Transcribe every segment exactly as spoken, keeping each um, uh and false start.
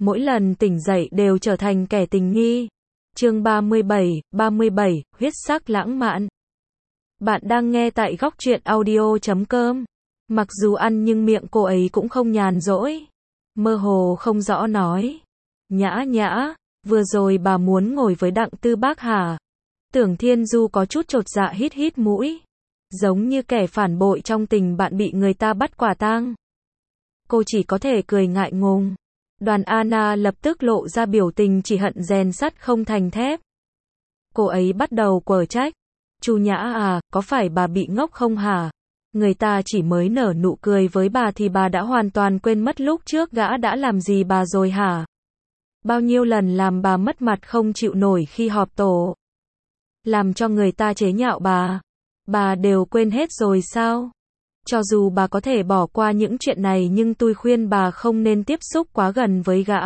mỗi lần tỉnh dậy đều trở thành kẻ tình nghi. Chương ba mươi bảy, ba mươi bảy, huyết sắc lãng mạn. Bạn đang nghe tại góc truyện audio chấm com. Mặc dù ăn nhưng miệng cô ấy cũng không nhàn rỗi. Mơ hồ không rõ nói. Nhã nhã, vừa rồi bà muốn ngồi với Đặng Tư Bác hả? Tưởng Thiên Du có chút chột dạ hít hít mũi. Giống như kẻ phản bội trong tình bạn bị người ta bắt quả tang. Cô chỉ có thể cười ngại ngùng. Đoàn Anna lập tức lộ ra biểu tình chỉ hận rèn sắt không thành thép. Cô ấy bắt đầu quở trách. Chu Nhã à, có phải bà bị ngốc không hả? Người ta chỉ mới nở nụ cười với bà thì bà đã hoàn toàn quên mất lúc trước gã đã làm gì bà rồi hả? Bao nhiêu lần làm bà mất mặt không chịu nổi khi họp tổ. Làm cho người ta chế nhạo bà. Bà đều quên hết rồi sao? Cho dù bà có thể bỏ qua những chuyện này nhưng tôi khuyên bà không nên tiếp xúc quá gần với gã.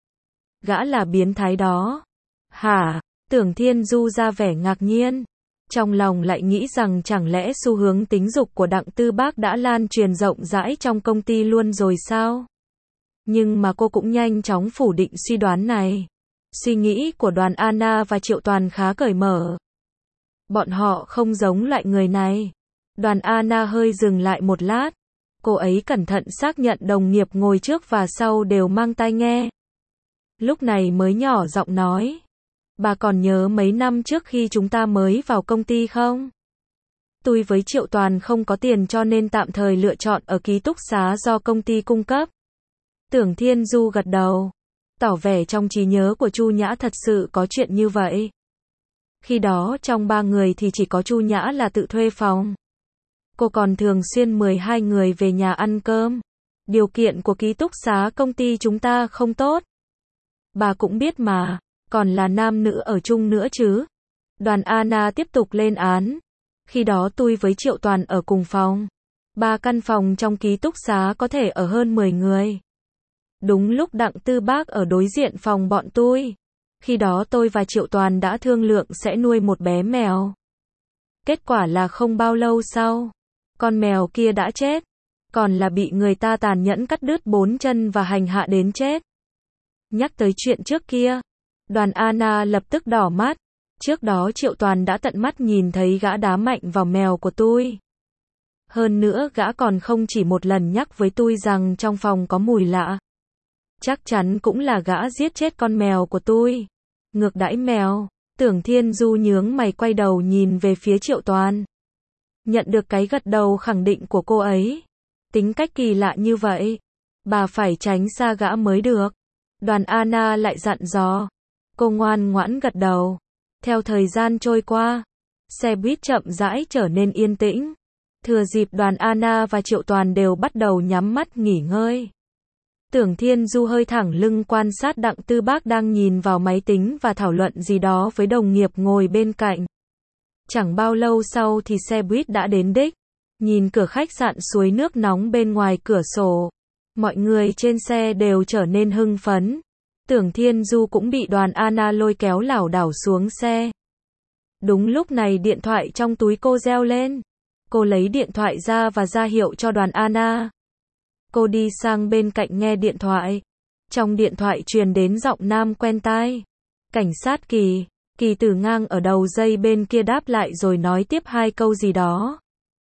Gã là biến thái đó. Hả? Tưởng Thiên Du ra vẻ ngạc nhiên. Trong lòng lại nghĩ rằng chẳng lẽ xu hướng tính dục của Đặng Tư Bác đã lan truyền rộng rãi trong công ty luôn rồi sao? Nhưng mà cô cũng nhanh chóng phủ định suy đoán này. Suy nghĩ của Đoàn Anna và Triệu Toàn khá cởi mở. Bọn họ không giống loại người này. Đoàn Anna hơi dừng lại một lát. Cô ấy cẩn thận xác nhận đồng nghiệp ngồi trước và sau đều mang tai nghe. Lúc này mới nhỏ giọng nói. Bà còn nhớ mấy năm trước khi chúng ta mới vào công ty không? Tôi với Triệu Toàn không có tiền cho nên tạm thời lựa chọn ở ký túc xá do công ty cung cấp. Tưởng Thiên Du gật đầu. Tỏ vẻ trong trí nhớ của Chu Nhã thật sự có chuyện như vậy. Khi đó trong ba người thì chỉ có Chu Nhã là tự thuê phòng. Cô còn thường xuyên mời hai người về nhà ăn cơm. Điều kiện của ký túc xá công ty chúng ta không tốt. Bà cũng biết mà, còn là nam nữ ở chung nữa chứ. Đoàn Anna tiếp tục lên án. Khi đó tôi với Triệu Toàn ở cùng phòng. Ba căn phòng trong ký túc xá có thể ở hơn mười người. Đúng lúc Đặng Tư Bác ở đối diện phòng bọn tôi. Khi đó tôi và Triệu Toàn đã thương lượng sẽ nuôi một bé mèo. Kết quả là không bao lâu sau, con mèo kia đã chết. Còn là bị người ta tàn nhẫn cắt đứt bốn chân và hành hạ đến chết. Nhắc tới chuyện trước kia, Đoàn Anna lập tức đỏ mắt. Trước đó Triệu Toàn đã tận mắt nhìn thấy gã đá mạnh vào mèo của tôi. Hơn nữa gã còn không chỉ một lần nhắc với tôi rằng trong phòng có mùi lạ. Chắc chắn cũng là gã giết chết con mèo của tôi. Ngược đãi mèo. Tưởng Thiên Du nhướng mày quay đầu nhìn về phía Triệu Toàn. Nhận được cái gật đầu khẳng định của cô ấy. Tính cách kỳ lạ như vậy. Bà phải tránh xa gã mới được. Đoàn Anna lại dặn dò. Cô ngoan ngoãn gật đầu. Theo thời gian trôi qua, xe buýt chậm rãi trở nên yên tĩnh. Thừa dịp Đoàn Anna và Triệu Toàn đều bắt đầu nhắm mắt nghỉ ngơi. Tưởng Thiên Du hơi thẳng lưng quan sát Đặng Tư Bác đang nhìn vào máy tính và thảo luận gì đó với đồng nghiệp ngồi bên cạnh. Chẳng bao lâu sau thì xe buýt đã đến đích. Nhìn cửa khách sạn suối nước nóng bên ngoài cửa sổ. Mọi người trên xe đều trở nên hưng phấn. Tưởng Thiên Du cũng bị Đoàn Anna lôi kéo lảo đảo xuống xe. Đúng lúc này điện thoại trong túi cô reo lên. Cô lấy điện thoại ra và ra hiệu cho Đoàn Anna. Cô đi sang bên cạnh nghe điện thoại. Trong điện thoại truyền đến giọng nam quen tai. Cảnh sát Kỳ. Kỳ Tử Ngang ở đầu dây bên kia đáp lại rồi nói tiếp hai câu gì đó.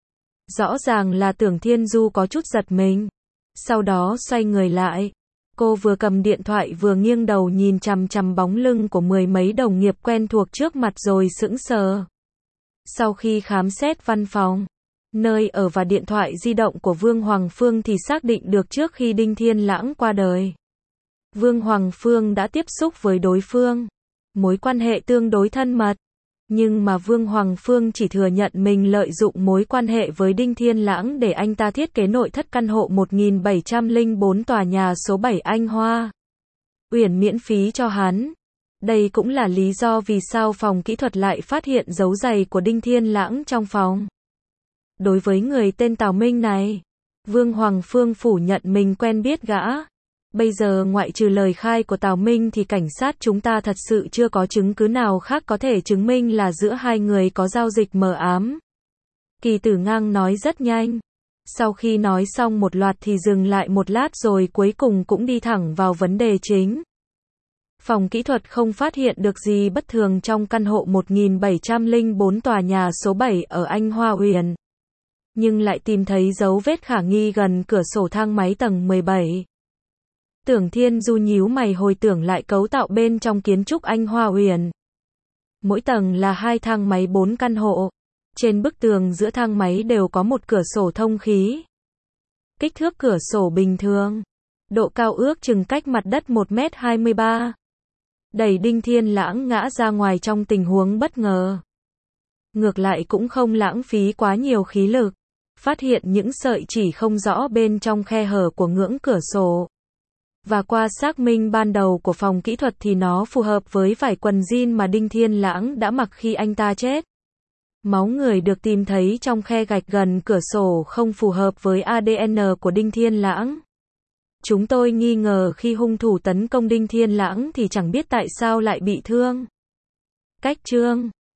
Rõ ràng là Tưởng Thiên Du có chút giật mình. Sau đó xoay người lại. Cô vừa cầm điện thoại vừa nghiêng đầu nhìn chằm chằm bóng lưng của mười mấy đồng nghiệp quen thuộc trước mặt rồi sững sờ. Sau khi khám xét văn phòng, nơi ở và điện thoại di động của Vương Hoàng Phương thì xác định được trước khi Đinh Thiên Lãng qua đời. Vương Hoàng Phương đã tiếp xúc với đối phương. Mối quan hệ tương đối thân mật. Nhưng mà Vương Hoàng Phương chỉ thừa nhận mình lợi dụng mối quan hệ với Đinh Thiên Lãng để anh ta thiết kế nội thất căn hộ một nghìn bảy trăm lẻ bốn tòa nhà số bảy Anh Hoa Uyển miễn phí cho hắn. Đây cũng là lý do vì sao phòng kỹ thuật lại phát hiện dấu giày của Đinh Thiên Lãng trong phòng. Đối với người tên Tào Minh này, Vương Hoàng Phương phủ nhận mình quen biết gã. Bây giờ ngoại trừ lời khai của Tào Minh thì cảnh sát chúng ta thật sự chưa có chứng cứ nào khác có thể chứng minh là giữa hai người có giao dịch mờ ám. Kỳ Tử Ngang nói rất nhanh. Sau khi nói xong một loạt thì dừng lại một lát rồi cuối cùng cũng đi thẳng vào vấn đề chính. Phòng kỹ thuật không phát hiện được gì bất thường trong căn hộ một nghìn bảy trăm lẻ bốn tòa nhà số bảy ở Anh Hoa Uyển, nhưng lại tìm thấy dấu vết khả nghi gần cửa sổ thang máy tầng mười bảy. Tưởng Thiên Du nhíu mày hồi tưởng lại cấu tạo bên trong kiến trúc Anh Hoa Uyển. Mỗi tầng là hai thang máy bốn căn hộ. Trên bức tường giữa thang máy đều có một cửa sổ thông khí. Kích thước cửa sổ bình thường. Độ cao ước chừng cách mặt đất một mét hai mươi ba. Đẩy Đinh Thiên Lãng ngã ra ngoài trong tình huống bất ngờ. Ngược lại cũng không lãng phí quá nhiều khí lực. Phát hiện những sợi chỉ không rõ bên trong khe hở của ngưỡng cửa sổ. Và qua xác minh ban đầu của phòng kỹ thuật thì nó phù hợp với vải quần jean mà Đinh Thiên Lãng đã mặc khi anh ta chết. Máu người được tìm thấy trong khe gạch gần cửa sổ không phù hợp với a đê en của Đinh Thiên Lãng. Chúng tôi nghi ngờ khi hung thủ tấn công Đinh Thiên Lãng thì chẳng biết tại sao lại bị thương. Cách chương